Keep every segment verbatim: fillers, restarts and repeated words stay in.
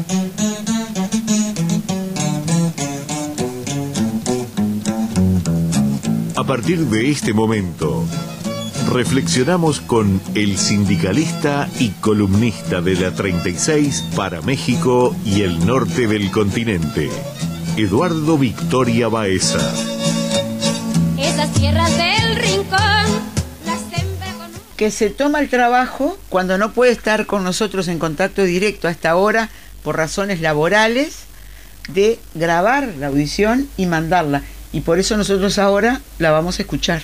A partir de este momento, reflexionamos con el sindicalista y columnista de la treinta y seis para México y el norte del continente, Eduardo Victoria Baeza. Esas tierras del rincón las sembra con... Que se toma el trabajo cuando no puede estar con nosotros en contacto directo hasta ahora por razones laborales, de grabar la audición y mandarla. Y por eso nosotros ahora la vamos a escuchar.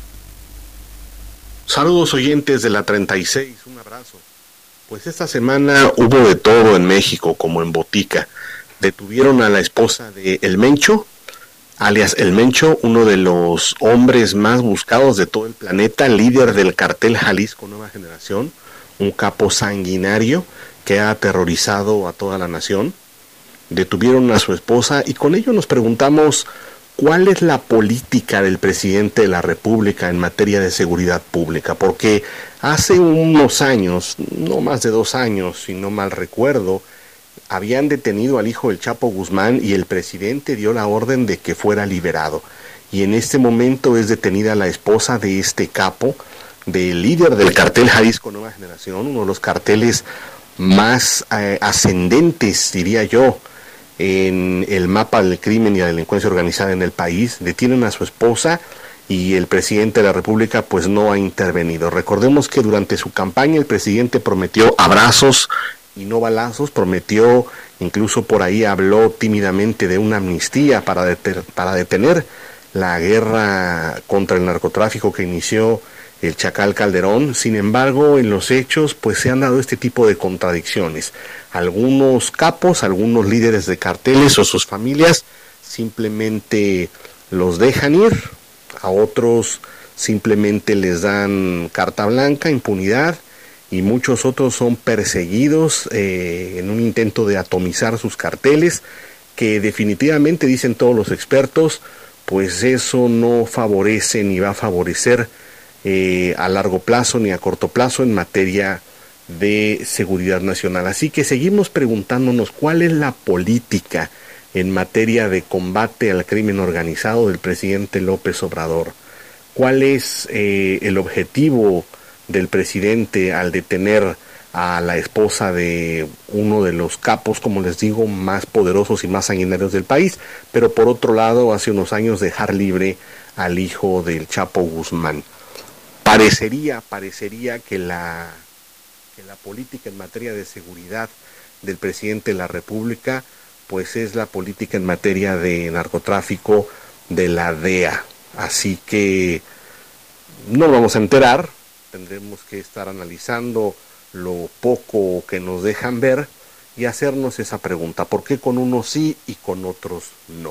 Saludos oyentes de la treinta y seis, un abrazo. Pues esta semana hubo de todo en México, como en botica. Detuvieron a la esposa de El Mencho, alias El Mencho, uno de los hombres más buscados de todo el planeta, líder del cartel Jalisco Nueva Generación, un capo sanguinario que ha aterrorizado a toda la nación. Detuvieron a su esposa y con ello nos preguntamos: ¿cuál es la política del presidente de la República en materia de seguridad pública? Porque hace unos años, no más de dos años, si no mal recuerdo, habían detenido al hijo del Chapo Guzmán y el presidente dio la orden de que fuera liberado. Y en este momento es detenida la esposa de este capo, del líder del cartel Jalisco Nueva Generación, uno de los carteles más eh, ascendentes, diría yo, en el mapa del crimen y la delincuencia organizada en el país. Detienen a su esposa y el presidente de la República pues no ha intervenido. Recordemos que durante su campaña el presidente prometió abrazos y no balazos, prometió, incluso por ahí habló tímidamente de una amnistía para, deter, para detener la guerra contra el narcotráfico que inició el Chacal Calderón. Sin embargo, en los hechos pues se han dado este tipo de contradicciones. Algunos capos, algunos líderes de carteles o sus familias simplemente los dejan ir, a otros simplemente les dan carta blanca, impunidad, y muchos otros son perseguidos eh, en un intento de atomizar sus carteles, que definitivamente, dicen todos los expertos, pues eso no favorece ni va a favorecer eh, a largo plazo ni a corto plazo en materia de seguridad nacional. Así que seguimos preguntándonos cuál es la política en materia de combate al crimen organizado del presidente López Obrador. ¿Cuál es eh, el objetivo del presidente al detener a la esposa de uno de los capos, como les digo, más poderosos y más sanguinarios del país, pero por otro lado, hace unos años dejar libre al hijo del Chapo Guzmán? Parecería, parecería que la, que la política en materia de seguridad del presidente de la República, pues es la política en materia de narcotráfico de la D E A. Así que no vamos a enterar, tendremos que estar analizando lo poco que nos dejan ver y hacernos esa pregunta: ¿por qué con unos sí y con otros no?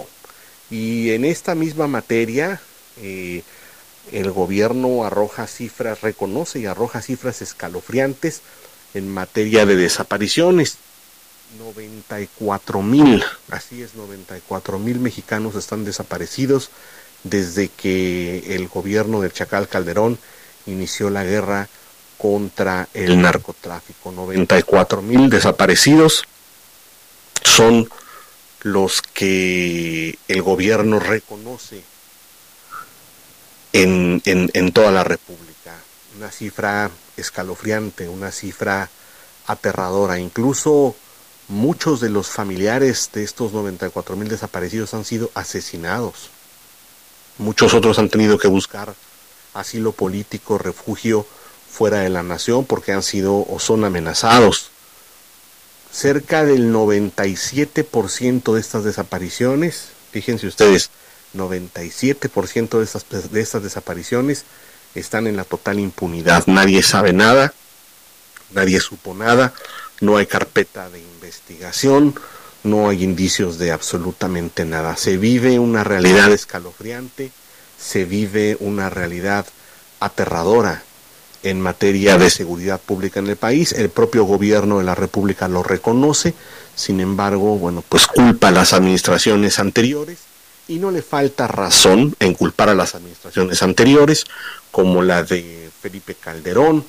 Y en esta misma materia, eh, el gobierno arroja cifras, reconoce y arroja cifras escalofriantes en materia de desapariciones. noventa y cuatro mil, así es, noventa y cuatro mil mexicanos están desaparecidos desde que el gobierno del Chacal Calderón inició la guerra contra el narcotráfico. noventa y cuatro mil desaparecidos son los que el gobierno reconoce en, en, en toda la República. Una cifra escalofriante, una cifra aterradora. Incluso muchos de los familiares de estos noventa y cuatro mil desaparecidos han sido asesinados. Muchos otros han tenido que buscar asilo político, refugio fuera de la nación porque han sido o son amenazados. Cerca del noventa y siete por ciento de estas desapariciones, fíjense ustedes, noventa y siete por ciento de estas, de estas desapariciones están en la total impunidad. Nadie sabe nada, nadie supo nada, no hay carpeta de investigación, no hay indicios de absolutamente nada. Se vive una realidad escalofriante, se vive una realidad aterradora en materia de seguridad pública en el país. El propio gobierno de la República lo reconoce, sin embargo, bueno, pues culpa a las administraciones anteriores, y no le falta razón en culpar a las administraciones anteriores, como la de Felipe Calderón,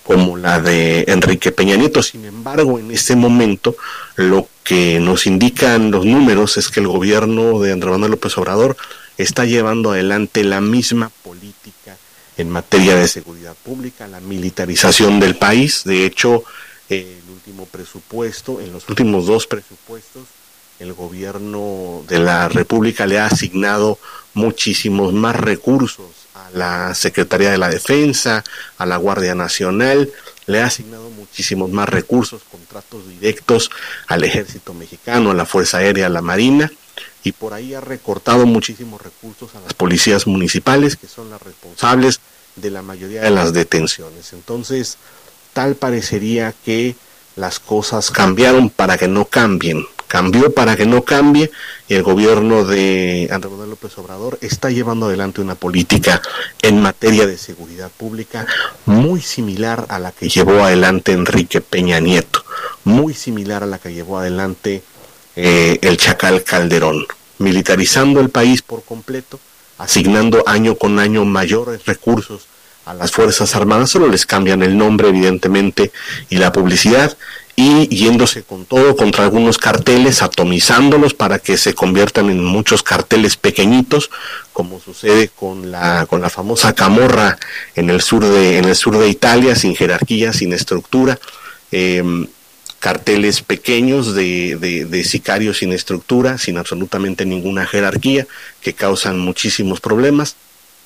como la de Enrique Peña Nieto. Sin embargo, en este momento, lo que nos indican los números es que el gobierno de Andrés Manuel López Obrador está llevando adelante la misma política en materia de seguridad pública, la militarización del país. De hecho, eh, el último presupuesto, en los últimos dos presupuestos, el gobierno de la República le ha asignado muchísimos más recursos a la Secretaría de la Defensa, a la Guardia Nacional, le ha asignado muchísimos más recursos, contratos directos al Ejército Mexicano, a la Fuerza Aérea, a la Marina, y por ahí ha recortado muchísimos recursos a las policías municipales, que son las responsables de la mayoría de las detenciones. Entonces, tal parecería que las cosas cambiaron para que no cambien. Cambió para que no cambie, y el gobierno de Andrés Manuel López Obrador está llevando adelante una política en materia de seguridad pública muy similar a la que llevó adelante Enrique Peña Nieto, muy similar a la que llevó adelante eh, el Chacal Calderón, militarizando el país por completo, asignando año con año mayores recursos a las Fuerzas Armadas, solo les cambian el nombre evidentemente y la publicidad, y yéndose con todo contra algunos carteles, atomizándolos para que se conviertan en muchos carteles pequeñitos, como sucede con la con la famosa Camorra en el sur de en el sur de Italia, sin jerarquía, sin estructura, eh, carteles pequeños de, de, de sicarios sin estructura, sin absolutamente ninguna jerarquía, que causan muchísimos problemas.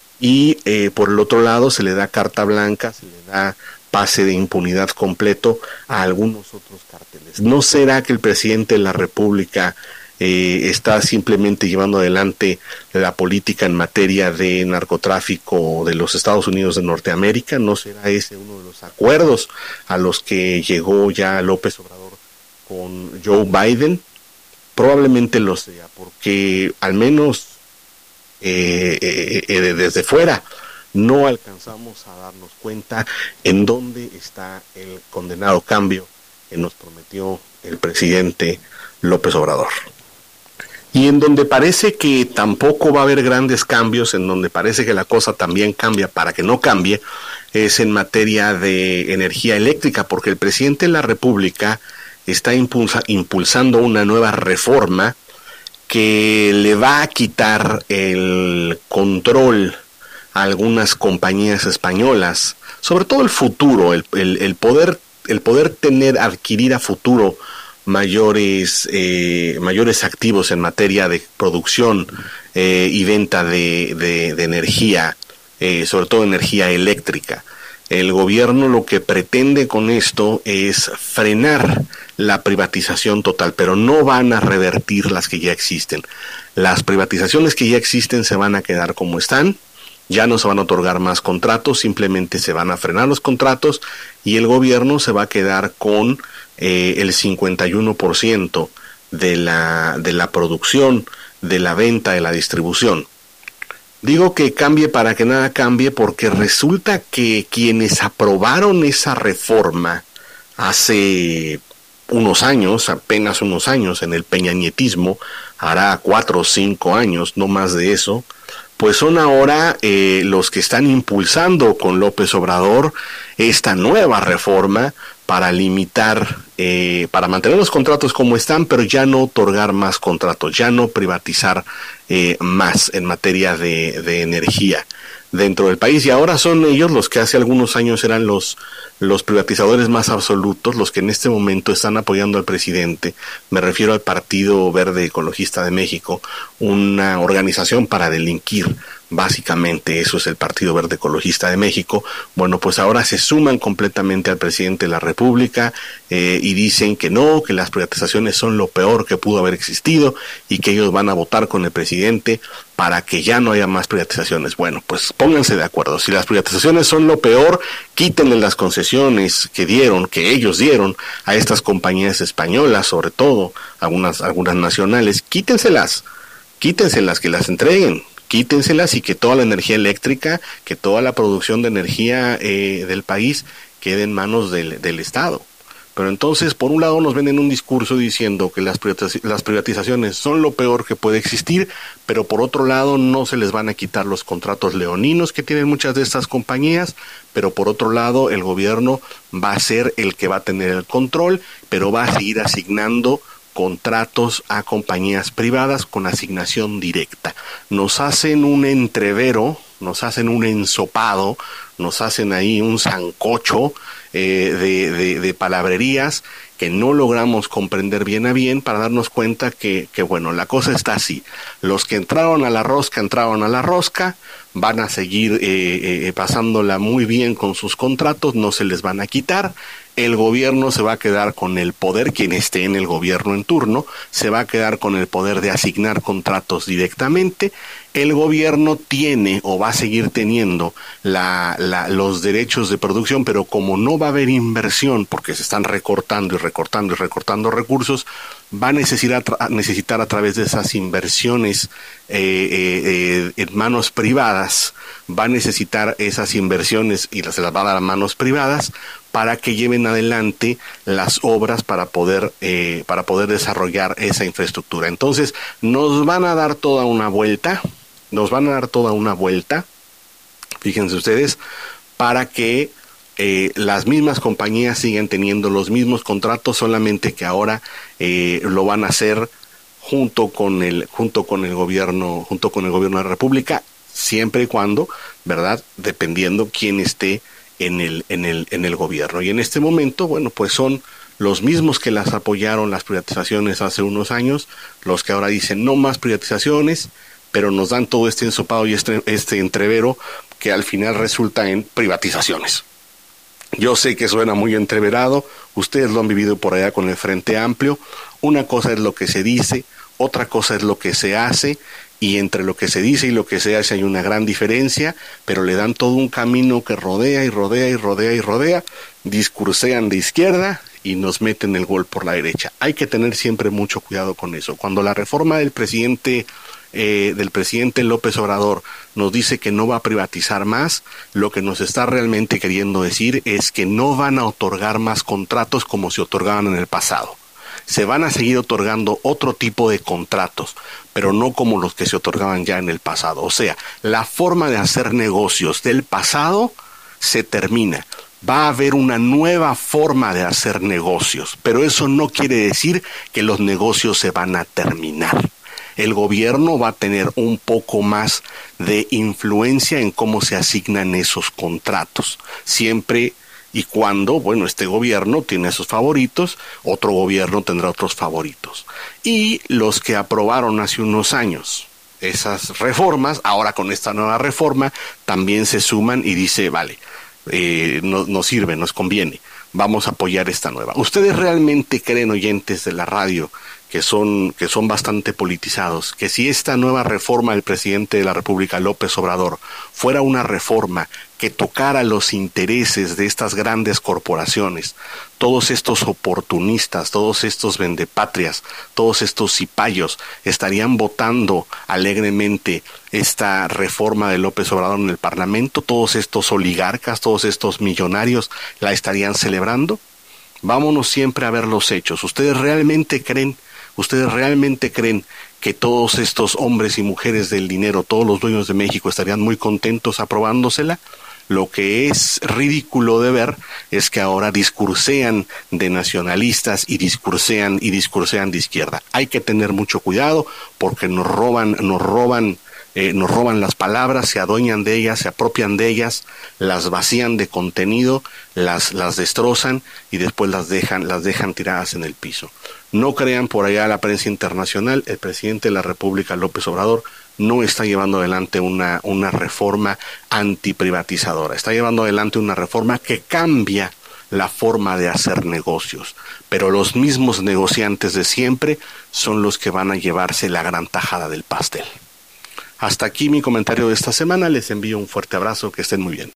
Y eh, por el otro lado se le da carta blanca, se le da pase de impunidad completo a algunos otros carteles. ¿No será que el presidente de la República eh, está simplemente llevando adelante la política en materia de narcotráfico de los Estados Unidos de Norteamérica? ¿No será ese uno de los acuerdos a los que llegó ya López Obrador con Joe Biden? Probablemente lo sea, porque al menos eh, eh, eh, desde fuera no alcanzamos a darnos cuenta en dónde está el condenado cambio que nos prometió el presidente López Obrador. Y en donde parece que tampoco va a haber grandes cambios, en donde parece que la cosa también cambia para que no cambie, es en materia de energía eléctrica, porque el presidente de la República está impulsa, impulsando una nueva reforma que le va a quitar el control a algunas compañías españolas, sobre todo el futuro, el, el, el poder, el poder tener, adquirir a futuro mayores, eh, mayores activos en materia de producción eh, y venta de, de, de energía, eh, sobre todo energía eléctrica. El gobierno lo que pretende con esto es frenar la privatización total, pero no van a revertir las que ya existen. Las privatizaciones que ya existen se van a quedar como están. Ya no se van a otorgar más contratos, simplemente se van a frenar los contratos y el gobierno se va a quedar con eh, el cincuenta y uno por ciento de la, de la producción, de la venta, de la distribución. Digo que cambie para que nada cambie porque resulta que quienes aprobaron esa reforma hace unos años, apenas unos años, en el peñanietismo, hará cuatro o cinco años, no más de eso, pues son ahora eh, los que están impulsando con López Obrador esta nueva reforma para limitar, eh, para mantener los contratos como están, pero ya no otorgar más contratos, ya no privatizar eh, más en materia de, de energía dentro del país. Y ahora son ellos los que hace algunos años eran los los privatizadores más absolutos, los que en este momento están apoyando al presidente. Me refiero al Partido Verde Ecologista de México, una organización para delinquir, básicamente eso es el Partido Verde Ecologista de México. Bueno, pues ahora se suman completamente al presidente de la República eh, y dicen que no, que las privatizaciones son lo peor que pudo haber existido y que ellos van a votar con el presidente para que ya no haya más privatizaciones. Bueno, pues pónganse de acuerdo. Si las privatizaciones son lo peor, quítenle las concesiones que dieron, que ellos dieron a estas compañías españolas, sobre todo algunas, algunas nacionales, quítenselas, quítenselas, que las entreguen, quítenselas y que toda la energía eléctrica, que toda la producción de energía eh, del país quede en manos del, del Estado. Pero entonces, por un lado, nos venden un discurso diciendo que las privatiz- las privatizaciones son lo peor que puede existir, pero por otro lado no se les van a quitar los contratos leoninos que tienen muchas de estas compañías, pero por otro lado el gobierno va a ser el que va a tener el control, pero va a seguir asignando contratos a compañías privadas con asignación directa. Nos hacen un entrevero, nos hacen un ensopado, nos hacen ahí un sancocho eh, de, de, de palabrerías que no logramos comprender bien a bien para darnos cuenta que, que, bueno, la cosa está así. Los que entraron a la rosca, entraron a la rosca, van a seguir eh, eh, pasándola muy bien con sus contratos, no se les van a quitar. El gobierno se va a quedar con el poder, quien esté en el gobierno en turno, se va a quedar con el poder de asignar contratos directamente. El gobierno tiene o va a seguir teniendo la, la, los derechos de producción, pero como no va a haber inversión, porque se están recortando y recortando y recortando recursos, va a necesitar, a necesitar a través de esas inversiones eh, eh, eh, en manos privadas, va a necesitar esas inversiones y se las va a dar a manos privadas para que lleven adelante las obras para poder eh, para poder desarrollar esa infraestructura. Entonces, nos van a dar toda una vuelta, nos van a dar toda una vuelta, fíjense ustedes, para que eh, las mismas compañías sigan teniendo los mismos contratos, solamente que ahora eh, lo van a hacer junto con el junto con el gobierno, junto con el gobierno de la República, siempre y cuando, ¿verdad?, dependiendo quién esté en el en el en el gobierno. Y en este momento, bueno, pues son los mismos que las apoyaron las privatizaciones hace unos años, los que ahora dicen no más privatizaciones, pero nos dan todo este ensopado y este este entrevero que al final resulta en privatizaciones. Yo sé que suena muy entreverado, ustedes lo han vivido por allá con el Frente Amplio. Una cosa es lo que se dice, otra cosa es lo que se hace, y entre lo que se dice y lo que se hace hay una gran diferencia, pero le dan todo un camino que rodea y rodea y rodea y rodea, discursean de izquierda y nos meten el gol por la derecha. Hay que tener siempre mucho cuidado con eso. Cuando la reforma del presidente eh, del presidente López Obrador nos dice que no va a privatizar más, lo que nos está realmente queriendo decir es que no van a otorgar más contratos como se otorgaban en el pasado. Se van a seguir otorgando otro tipo de contratos, pero no como los que se otorgaban ya en el pasado. O sea, la forma de hacer negocios del pasado se termina. Va a haber una nueva forma de hacer negocios, pero eso no quiere decir que los negocios se van a terminar. El gobierno va a tener un poco más de influencia en cómo se asignan esos contratos, siempre y cuando, bueno, este gobierno tiene esos favoritos, otro gobierno tendrá otros favoritos. Y los que aprobaron hace unos años esas reformas, ahora con esta nueva reforma, también se suman y dice, vale, eh, no, nos sirve, nos conviene, vamos a apoyar esta nueva. ¿Ustedes realmente creen, oyentes de la radio, que son, que son bastante politizados, que si esta nueva reforma del presidente de la República, López Obrador, fuera una reforma que tocara los intereses de estas grandes corporaciones, todos estos oportunistas, todos estos vendepatrias, todos estos cipayos estarían votando alegremente esta reforma de López Obrador en el Parlamento? ¿Todos estos oligarcas, todos estos millonarios la estarían celebrando? Vámonos siempre a ver los hechos. ¿Ustedes realmente creen, ustedes realmente creen que todos estos hombres y mujeres del dinero, todos los dueños de México, estarían muy contentos aprobándosela? Lo que es ridículo de ver es que ahora discursean de nacionalistas y discursean y discursean de izquierda. Hay que tener mucho cuidado porque nos roban, nos roban, eh, nos roban las palabras, se adueñan de ellas, se apropian de ellas, las vacían de contenido, las, las destrozan y después las dejan, las dejan tiradas en el piso. No crean por allá la prensa internacional, el presidente de la República, López Obrador, no está llevando adelante una, una reforma antiprivatizadora, está llevando adelante una reforma que cambia la forma de hacer negocios, pero los mismos negociantes de siempre son los que van a llevarse la gran tajada del pastel. Hasta aquí mi comentario de esta semana, les envío un fuerte abrazo, que estén muy bien.